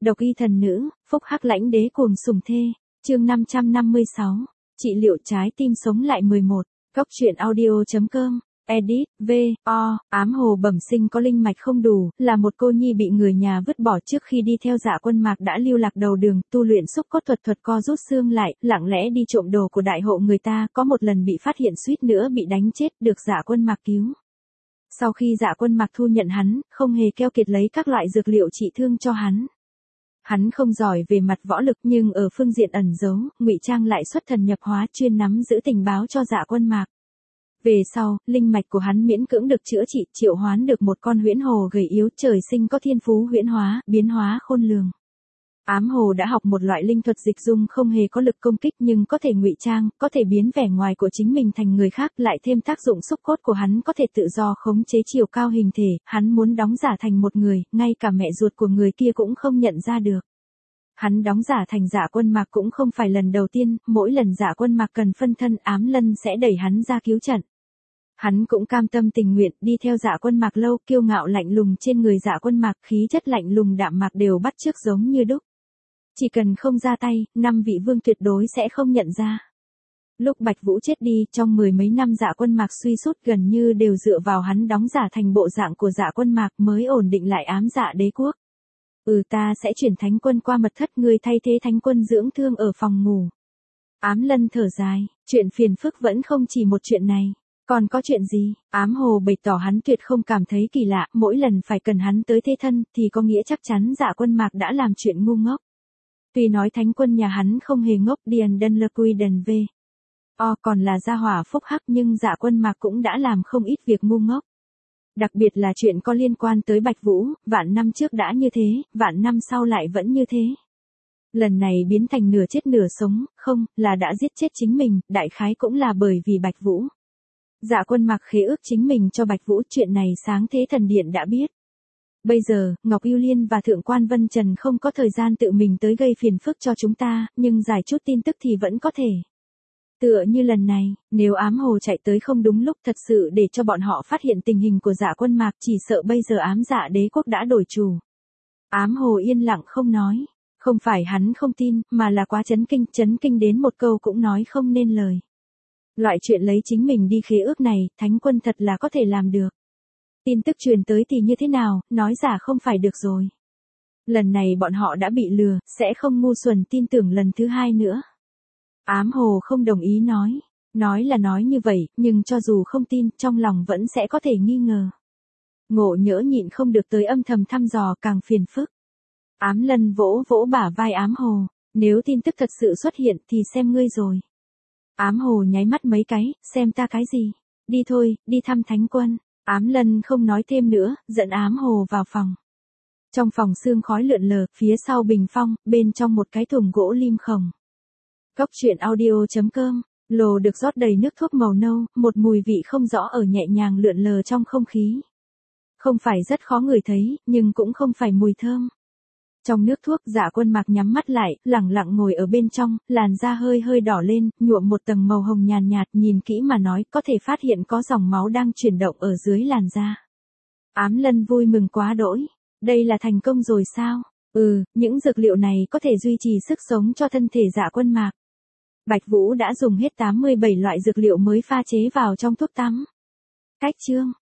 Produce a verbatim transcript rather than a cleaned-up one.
Độc y thần nữ, phúc hắc lãnh đế cuồng sủng thê. Chương năm trăm năm mươi sáu. Trị liệu trái tim sống lại mười một. Góc truyện audio chấm com. Edit, V, O, ám hồ bẩm sinh có linh mạch không đủ, là một cô nhi bị người nhà vứt bỏ trước khi đi theo Dạ Quân Mạc đã lưu lạc đầu đường, tu luyện xúc cốt thuật thuật co rút xương lại, lặng lẽ đi trộm đồ của đại hộ người ta, có một lần bị phát hiện suýt nữa bị đánh chết, được Dạ Quân Mạc cứu. Sau khi Dạ Quân Mạc thu nhận hắn, không hề keo kiệt lấy các loại dược liệu trị thương cho hắn. Hắn không giỏi về mặt võ lực nhưng ở phương diện ẩn giấu, ngụy trang lại xuất thần nhập hóa chuyên nắm giữ tình báo cho Dạ Quân Mạc. Về sau, linh mạch của hắn miễn cưỡng được chữa trị, triệu hoán được một con huyễn hồ gầy yếu, trời sinh có thiên phú huyễn hóa, biến hóa khôn lường. Ám hồ đã học một loại linh thuật dịch dung không hề có lực công kích nhưng có thể ngụy trang, có thể biến vẻ ngoài của chính mình thành người khác, lại thêm tác dụng xúc cốt của hắn có thể tự do khống chế chiều cao hình thể, hắn muốn đóng giả thành một người, ngay cả mẹ ruột của người kia cũng không nhận ra được. Hắn đóng giả thành Dạ Quân Mạc cũng không phải lần đầu tiên, mỗi lần Dạ Quân Mạc cần phân thân, Ám Lân sẽ đẩy hắn ra cứu trận. Hắn cũng cam tâm tình nguyện, đi theo Dạ Quân Mạc lâu, kiêu ngạo lạnh lùng trên người Dạ Quân Mạc, khí chất lạnh lùng đạm mạc đều bắt chước giống như đúc. Chỉ cần không ra tay, năm vị vương tuyệt đối sẽ không nhận ra. Lúc Bạch Vũ chết đi, trong mười mấy năm Dạ Quân Mạc suy sút gần như đều dựa vào hắn đóng giả thành bộ dạng của Dạ Quân Mạc mới ổn định lại ám dạ đế quốc. Ừ, ta sẽ chuyển thánh quân qua mật thất, ngươi thay thế thánh quân dưỡng thương ở phòng ngủ. Ám Lân thở dài, chuyện phiền phức vẫn không chỉ một chuyện này. Còn có chuyện gì? Ám hồ bày tỏ hắn tuyệt không cảm thấy kỳ lạ, mỗi lần phải cần hắn tới thế thân thì có nghĩa chắc chắn Dạ Quân Mạc đã làm chuyện ngu ngốc. Tuy nói thánh quân nhà hắn không hề ngốc, điền đân lơ quy đần về. O còn là gia hỏa phúc hắc nhưng Dạ Quân Mạc cũng đã làm không ít việc ngu ngốc. Đặc biệt là chuyện có liên quan tới Bạch Vũ, vạn năm trước đã như thế, vạn năm sau lại vẫn như thế. Lần này biến thành nửa chết nửa sống, không, là đã giết chết chính mình, đại khái cũng là bởi vì Bạch Vũ. Dạ Quân Mạc khế ước chính mình cho Bạch Vũ, chuyện này sáng thế thần điện đã biết. Bây giờ, Ngọc Ưu Liên và Thượng quan Vân Trần không có thời gian tự mình tới gây phiền phức cho chúng ta, nhưng giải chút tin tức thì vẫn có thể. Tựa như lần này, nếu ám hồ chạy tới không đúng lúc thật sự để cho bọn họ phát hiện tình hình của Dạ Quân Mạc, chỉ sợ bây giờ ám dạ đế quốc đã đổi chủ. Ám hồ yên lặng không nói, không phải hắn không tin, mà là quá chấn kinh, chấn kinh đến một câu cũng nói không nên lời. Loại chuyện lấy chính mình đi khế ước này, thánh quân thật là có thể làm được. Tin tức truyền tới thì như thế nào, nói giả không phải được rồi. Lần này bọn họ đã bị lừa, sẽ không ngu xuẩn tin tưởng lần thứ hai nữa. Ám hồ không đồng ý nói. Nói là nói như vậy, nhưng cho dù không tin, trong lòng vẫn sẽ có thể nghi ngờ. Ngộ nhỡ nhịn không được tới âm thầm thăm dò càng phiền phức. Ám Lân vỗ vỗ bả vai ám hồ. Nếu tin tức thật sự xuất hiện thì xem ngươi rồi. Ám hồ nháy mắt mấy cái, xem ta cái gì. Đi thôi, đi thăm thánh quân. Ám Lân không nói thêm nữa, dẫn ám hồ vào phòng. Trong phòng sương khói lượn lờ, phía sau bình phong, bên trong một cái thùng gỗ lim khổng. Góc truyện audio chấm com, lồ được rót đầy nước thuốc màu nâu, một mùi vị không rõ ở nhẹ nhàng lượn lờ trong không khí. Không phải rất khó ngửi thấy, nhưng cũng không phải mùi thơm. Trong nước thuốc, Dạ Quân Mạc nhắm mắt lại, lẳng lặng ngồi ở bên trong, làn da hơi hơi đỏ lên, nhuộm một tầng màu hồng nhàn nhạt, nhìn kỹ mà nói, có thể phát hiện có dòng máu đang chuyển động ở dưới làn da. Ám Lân vui mừng quá đỗi. Đây là thành công rồi sao? Ừ, những dược liệu này có thể duy trì sức sống cho thân thể Dạ Quân Mạc. Bạch Vũ đã dùng hết tám mươi bảy loại dược liệu mới pha chế vào trong thuốc tắm. Cách chương